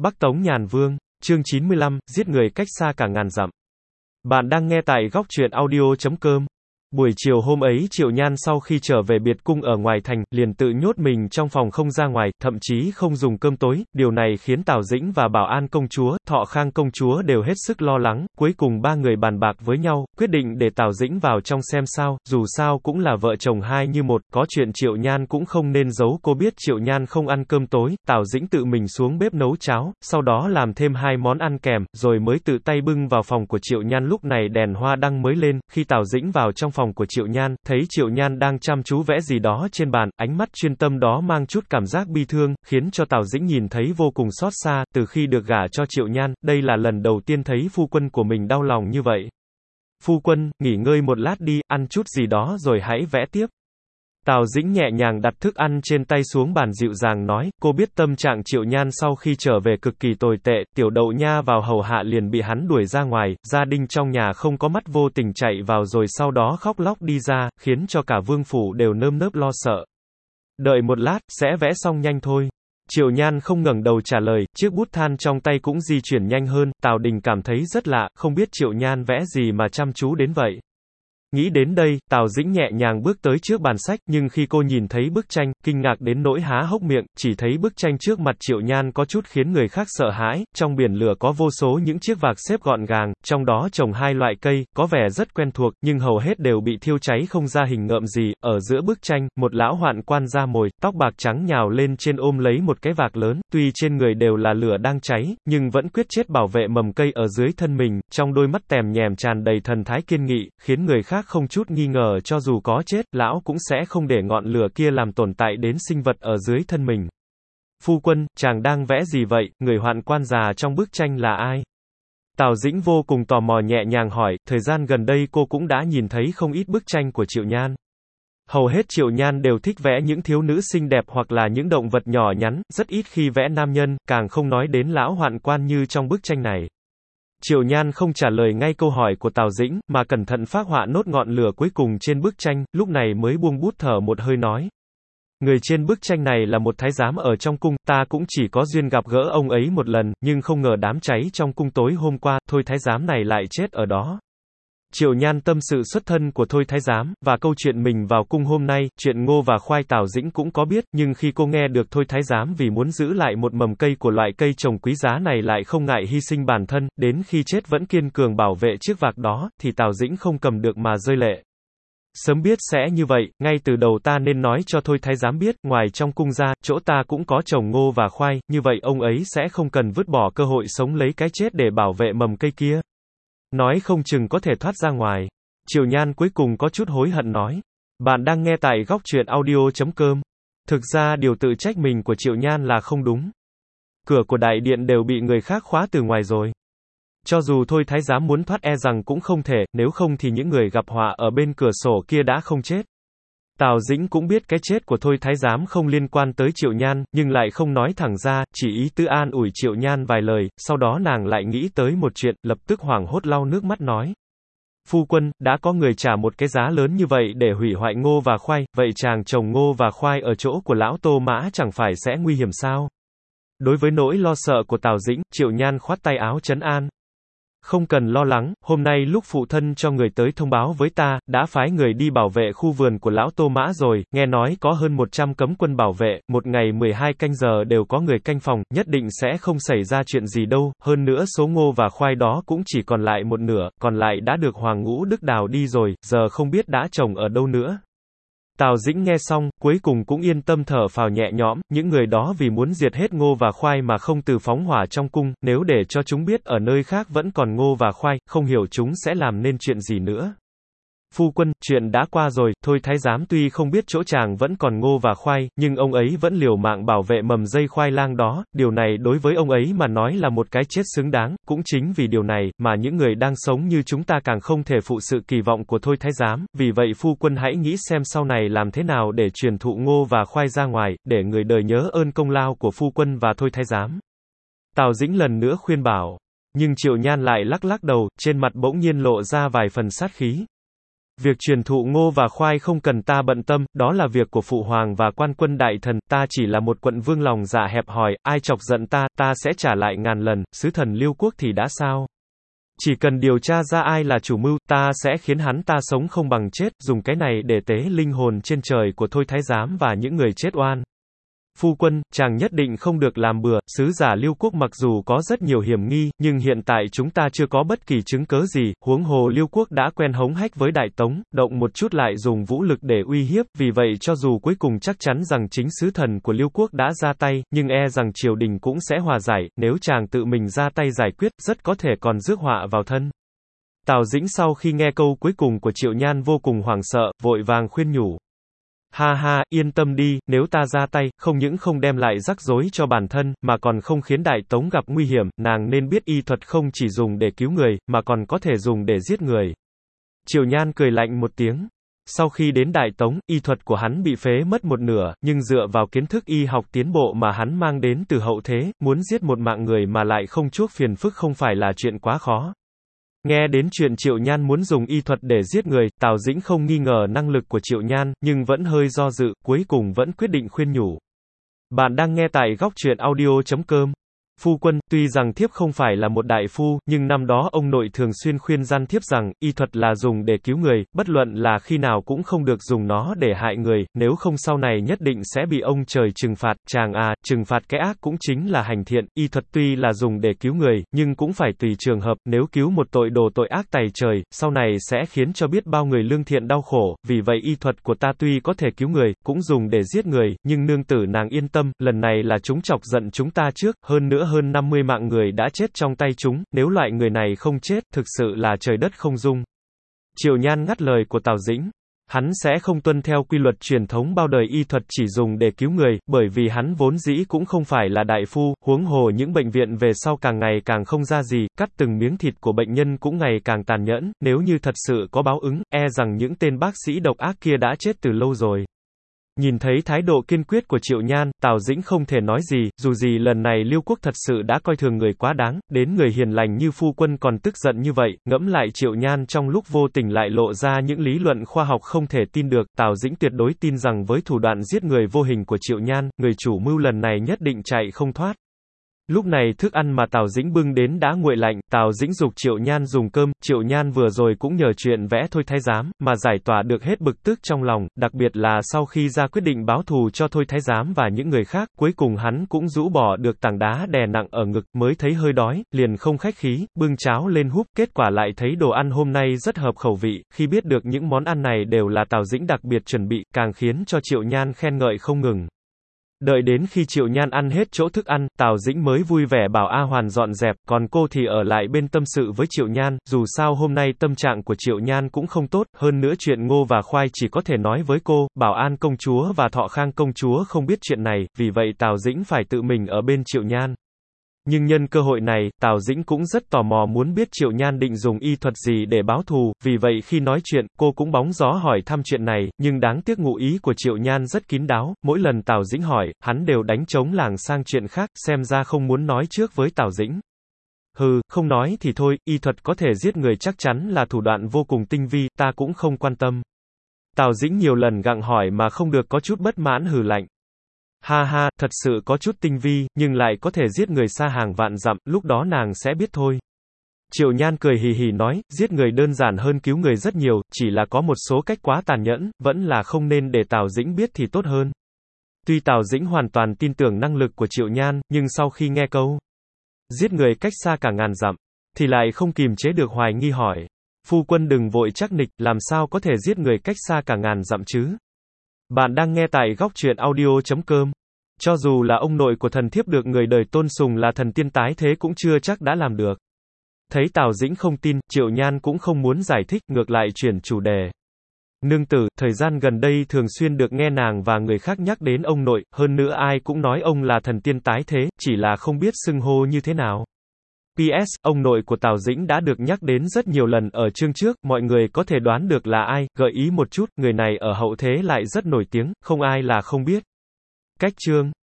Bắc Tống Nhàn Vương, chương 95, giết người cách xa cả ngàn dặm. Bạn đang nghe tại góc truyện audio.com. Buổi chiều hôm ấy Triệu Nhan sau khi trở về biệt cung ở ngoài thành, liền tự nhốt mình trong phòng không ra ngoài, thậm chí không dùng cơm tối, điều này khiến Tào Dĩnh và Bảo An công chúa, Thọ Khang công chúa đều hết sức lo lắng, cuối cùng ba người bàn bạc với nhau, quyết định để Tào Dĩnh vào trong xem sao, dù sao cũng là vợ chồng hai như một, có chuyện Triệu Nhan cũng không nên giấu cô biết Triệu Nhan không ăn cơm tối, Tào Dĩnh tự mình xuống bếp nấu cháo, sau đó làm thêm hai món ăn kèm, rồi mới tự tay bưng vào phòng của Triệu Nhan lúc này đèn hoa đăng mới lên, khi Tào Dĩnh vào trong phòng của Triệu Nhan, thấy Triệu Nhan đang chăm chú vẽ gì đó trên bàn, ánh mắt chuyên tâm đó mang chút cảm giác bi thương, khiến cho Tào Dĩnh nhìn thấy vô cùng xót xa, từ khi được gả cho Triệu Nhan, đây là lần đầu tiên thấy phu quân của mình đau lòng như vậy. Phu quân, nghỉ ngơi một lát đi, ăn chút gì đó rồi hãy vẽ tiếp. Tào Dĩnh nhẹ nhàng đặt thức ăn trên tay xuống bàn dịu dàng nói, cô biết tâm trạng Triệu Nhan sau khi trở về cực kỳ tồi tệ, Tiểu Đậu Nha vào hầu hạ liền bị hắn đuổi ra ngoài, gia đình trong nhà không có mắt vô tình chạy vào rồi sau đó khóc lóc đi ra, khiến cho cả vương phủ đều nơm nớp lo sợ. Đợi một lát, sẽ vẽ xong nhanh thôi. Triệu Nhan không ngẩng đầu trả lời, chiếc bút than trong tay cũng di chuyển nhanh hơn, Tào Đình cảm thấy rất lạ, không biết Triệu Nhan vẽ gì mà chăm chú đến vậy. Nghĩ đến đây, Tào Dĩnh nhẹ nhàng bước tới trước bàn sách, nhưng khi cô nhìn thấy bức tranh, kinh ngạc đến nỗi há hốc miệng, chỉ thấy bức tranh trước mặt Triệu Nhan có chút khiến người khác sợ hãi, trong biển lửa có vô số những chiếc vạc xếp gọn gàng, trong đó trồng hai loại cây, có vẻ rất quen thuộc, nhưng hầu hết đều bị thiêu cháy không ra hình ngợm gì, ở giữa bức tranh, một lão hoạn quan da mồi, tóc bạc trắng nhào lên trên ôm lấy một cái vạc lớn, tuy trên người đều là lửa đang cháy, nhưng vẫn quyết chết bảo vệ mầm cây ở dưới thân mình, trong đôi mắt tèm nhèm tràn đầy thần thái kiên nghị, khiến người khác không chút nghi ngờ cho dù có chết, lão cũng sẽ không để ngọn lửa kia làm tổn tại đến sinh vật ở dưới thân mình. Phu quân, chàng đang vẽ gì vậy, người hoạn quan già trong bức tranh là ai? Tào Dĩnh vô cùng tò mò nhẹ nhàng hỏi, thời gian gần đây cô cũng đã nhìn thấy không ít bức tranh của Triệu Nhan. Hầu hết Triệu Nhan đều thích vẽ những thiếu nữ xinh đẹp hoặc là những động vật nhỏ nhắn, rất ít khi vẽ nam nhân, càng không nói đến lão hoạn quan như trong bức tranh này. Triệu Nhan không trả lời ngay câu hỏi của Tào Dĩnh, mà cẩn thận phác họa nốt ngọn lửa cuối cùng trên bức tranh, lúc này mới buông bút thở một hơi nói. Người trên bức tranh này là một thái giám ở trong cung, ta cũng chỉ có duyên gặp gỡ ông ấy một lần, nhưng không ngờ đám cháy trong cung tối hôm qua, thôi thái giám này lại chết ở đó. Triệu Nhan tâm sự xuất thân của thôi thái giám, và câu chuyện mình vào cung hôm nay, chuyện ngô và khoai Tào Dĩnh cũng có biết, nhưng khi cô nghe được thôi thái giám vì muốn giữ lại một mầm cây của loại cây trồng quý giá này lại không ngại hy sinh bản thân, đến khi chết vẫn kiên cường bảo vệ chiếc vạc đó, thì Tào Dĩnh không cầm được mà rơi lệ. Sớm biết sẽ như vậy, ngay từ đầu ta nên nói cho thôi thái giám biết, ngoài trong cung ra, chỗ ta cũng có trồng ngô và khoai, như vậy ông ấy sẽ không cần vứt bỏ cơ hội sống lấy cái chết để bảo vệ mầm cây kia. Nói không chừng có thể thoát ra ngoài. Triệu Nhan cuối cùng có chút hối hận nói. Bạn đang nghe tại góc truyện audio.com. Thực ra điều tự trách mình của Triệu Nhan là không đúng. Cửa của đại điện đều bị người khác khóa từ ngoài rồi. Cho dù thôi thái giám muốn thoát e rằng cũng không thể, nếu không thì những người gặp họa ở bên cửa sổ kia đã không chết. Tào Dĩnh cũng biết cái chết của thôi thái giám không liên quan tới Triệu Nhan, nhưng lại không nói thẳng ra, chỉ ý tứ an ủi Triệu Nhan vài lời, sau đó nàng lại nghĩ tới một chuyện, lập tức hoảng hốt lau nước mắt nói. Phu quân, đã có người trả một cái giá lớn như vậy để hủy hoại ngô và khoai, vậy chàng trồng ngô và khoai ở chỗ của lão Tô Mã chẳng phải sẽ nguy hiểm sao? Đối với nỗi lo sợ của Tào Dĩnh, Triệu Nhan khoát tay áo trấn an. Không cần lo lắng, hôm nay lúc phụ thân cho người tới thông báo với ta, đã phái người đi bảo vệ khu vườn của lão Tô Mã rồi, nghe nói có hơn 100 cấm quân bảo vệ, một ngày 12 canh giờ đều có người canh phòng, nhất định sẽ không xảy ra chuyện gì đâu, hơn nữa số ngô và khoai đó cũng chỉ còn lại một nửa, còn lại đã được Hoàng Ngũ Đức đào đi rồi, giờ không biết đã trồng ở đâu nữa. Tào Dĩnh nghe xong, cuối cùng cũng yên tâm thở phào nhẹ nhõm, những người đó vì muốn diệt hết ngô và khoai mà không từ phóng hỏa trong cung, nếu để cho chúng biết ở nơi khác vẫn còn ngô và khoai, không hiểu chúng sẽ làm nên chuyện gì nữa. Phu quân, chuyện đã qua rồi, thôi thái giám tuy không biết chỗ chàng vẫn còn ngô và khoai, nhưng ông ấy vẫn liều mạng bảo vệ mầm dây khoai lang đó, điều này đối với ông ấy mà nói là một cái chết xứng đáng, cũng chính vì điều này, mà những người đang sống như chúng ta càng không thể phụ sự kỳ vọng của thôi thái giám, vì vậy phu quân hãy nghĩ xem sau này làm thế nào để truyền thụ ngô và khoai ra ngoài, để người đời nhớ ơn công lao của phu quân và thôi thái giám. Tào Dĩnh lần nữa khuyên bảo, nhưng Triệu Nhan lại lắc lắc đầu, trên mặt bỗng nhiên lộ ra vài phần sát khí. Việc truyền thụ ngô và khoai không cần ta bận tâm, đó là việc của phụ hoàng và quan quân đại thần, ta chỉ là một quận vương lòng dạ hẹp hòi, ai chọc giận ta, ta sẽ trả lại ngàn lần, sứ thần Liêu quốc thì đã sao? Chỉ cần điều tra ra ai là chủ mưu, ta sẽ khiến hắn ta sống không bằng chết, dùng cái này để tế linh hồn trên trời của Thôi Thái Giám và những người chết oan. Phu quân, chàng nhất định không được làm bừa, sứ giả Liêu quốc mặc dù có rất nhiều hiểm nghi, nhưng hiện tại chúng ta chưa có bất kỳ chứng cớ gì, huống hồ Liêu quốc đã quen hống hách với Đại Tống, động một chút lại dùng vũ lực để uy hiếp, vì vậy cho dù cuối cùng chắc chắn rằng chính sứ thần của Liêu quốc đã ra tay, nhưng e rằng triều đình cũng sẽ hòa giải, nếu chàng tự mình ra tay giải quyết, rất có thể còn rước họa vào thân. Tào Dĩnh sau khi nghe câu cuối cùng của Triệu Nhan vô cùng hoảng sợ, vội vàng khuyên nhủ. Ha ha, yên tâm đi, nếu ta ra tay, không những không đem lại rắc rối cho bản thân, mà còn không khiến Đại Tống gặp nguy hiểm, nàng nên biết y thuật không chỉ dùng để cứu người, mà còn có thể dùng để giết người. Triệu Nhan cười lạnh một tiếng. Sau khi đến Đại Tống, y thuật của hắn bị phế mất một nửa, nhưng dựa vào kiến thức y học tiến bộ mà hắn mang đến từ hậu thế, muốn giết một mạng người mà lại không chuốc phiền phức không phải là chuyện quá khó. Nghe đến chuyện Triệu Nhan muốn dùng y thuật để giết người, Tào Dĩnh không nghi ngờ năng lực của Triệu Nhan, nhưng vẫn hơi do dự, cuối cùng vẫn quyết định khuyên nhủ. Bạn đang nghe tại góc truyện audio.com. Phu quân, tuy rằng thiếp không phải là một đại phu, nhưng năm đó ông nội thường xuyên khuyên gian thiếp rằng, y thuật là dùng để cứu người, bất luận là khi nào cũng không được dùng nó để hại người, nếu không sau này nhất định sẽ bị ông trời trừng phạt, chàng à, trừng phạt cái ác cũng chính là hành thiện, y thuật tuy là dùng để cứu người, nhưng cũng phải tùy trường hợp, nếu cứu một tội đồ tội ác tày trời, sau này sẽ khiến cho biết bao người lương thiện đau khổ, vì vậy y thuật của ta tuy có thể cứu người, cũng dùng để giết người, nhưng nương tử nàng yên tâm, lần này là chúng chọc giận chúng ta trước, hơn nữa hơn 50 mạng người đã chết trong tay chúng, nếu loại người này không chết, thực sự là trời đất không dung. Triệu Nhan ngắt lời của Tào Dĩnh. Hắn sẽ không tuân theo quy luật truyền thống bao đời y thuật chỉ dùng để cứu người, bởi vì hắn vốn dĩ cũng không phải là đại phu, huống hồ những bệnh viện về sau càng ngày càng không ra gì, cắt từng miếng thịt của bệnh nhân cũng ngày càng tàn nhẫn, nếu như thật sự có báo ứng, e rằng những tên bác sĩ độc ác kia đã chết từ lâu rồi. Nhìn thấy thái độ kiên quyết của Triệu Nhan, Tào Dĩnh không thể nói gì, dù gì lần này Liêu quốc thật sự đã coi thường người quá đáng, đến người hiền lành như phu quân còn tức giận như vậy, ngẫm lại Triệu Nhan trong lúc vô tình lại lộ ra những lý luận khoa học không thể tin được, Tào Dĩnh tuyệt đối tin rằng với thủ đoạn giết người vô hình của Triệu Nhan, người chủ mưu lần này nhất định chạy không thoát. Lúc này thức ăn mà Tào Dĩnh bưng đến đã nguội lạnh, Tào Dĩnh giục Triệu Nhan dùng cơm, Triệu Nhan vừa rồi cũng nhờ chuyện vẽ Thôi Thái Giám, mà giải tỏa được hết bực tức trong lòng, đặc biệt là sau khi ra quyết định báo thù cho Thôi Thái Giám và những người khác, cuối cùng hắn cũng rũ bỏ được tảng đá đè nặng ở ngực, mới thấy hơi đói, liền không khách khí, bưng cháo lên húp, kết quả lại thấy đồ ăn hôm nay rất hợp khẩu vị, khi biết được những món ăn này đều là Tào Dĩnh đặc biệt chuẩn bị, càng khiến cho Triệu Nhan khen ngợi không ngừng. Đợi đến khi Triệu Nhan ăn hết chỗ thức ăn, Tào Dĩnh mới vui vẻ bảo A Hoàn dọn dẹp, còn cô thì ở lại bên tâm sự với Triệu Nhan, dù sao hôm nay tâm trạng của Triệu Nhan cũng không tốt, hơn nữa chuyện ngô và khoai chỉ có thể nói với cô, Bảo An công chúa và Thọ Khang công chúa không biết chuyện này, vì vậy Tào Dĩnh phải tự mình ở bên Triệu Nhan. Nhưng nhân cơ hội này, Tào Dĩnh cũng rất tò mò muốn biết Triệu Nhan định dùng y thuật gì để báo thù, vì vậy khi nói chuyện, cô cũng bóng gió hỏi thăm chuyện này, nhưng đáng tiếc ngụ ý của Triệu Nhan rất kín đáo, mỗi lần Tào Dĩnh hỏi, hắn đều đánh trống lảng sang chuyện khác, xem ra không muốn nói trước với Tào Dĩnh. Hừ, không nói thì thôi, y thuật có thể giết người chắc chắn là thủ đoạn vô cùng tinh vi, ta cũng không quan tâm. Tào Dĩnh nhiều lần gặng hỏi mà không được có chút bất mãn hừ lạnh. Ha ha, thật sự có chút tinh vi, nhưng lại có thể giết người xa hàng vạn dặm, lúc đó nàng sẽ biết thôi. Triệu Nhan cười hì hì nói, giết người đơn giản hơn cứu người rất nhiều, chỉ là có một số cách quá tàn nhẫn, vẫn là không nên để Tào Dĩnh biết thì tốt hơn. Tuy Tào Dĩnh hoàn toàn tin tưởng năng lực của Triệu Nhan, nhưng sau khi nghe câu giết người cách xa cả ngàn dặm, thì lại không kìm chế được hoài nghi hỏi. Phu quân đừng vội chắc nịch, làm sao có thể giết người cách xa cả ngàn dặm chứ? Bạn đang nghe tại góc truyện audio.com. Cho dù là ông nội của thần thiếp được người đời tôn sùng là thần tiên tái thế cũng chưa chắc đã làm được. Thấy Tào Dĩnh không tin, Triệu Nhan cũng không muốn giải thích, ngược lại chuyển chủ đề. Nương tử, thời gian gần đây thường xuyên được nghe nàng và người khác nhắc đến ông nội, hơn nữa ai cũng nói ông là thần tiên tái thế, chỉ là không biết xưng hô như thế nào. PS, ông nội của Tào Dĩnh đã được nhắc đến rất nhiều lần ở chương trước, mọi người có thể đoán được là ai, gợi ý một chút, người này ở hậu thế lại rất nổi tiếng, không ai là không biết. Cách chương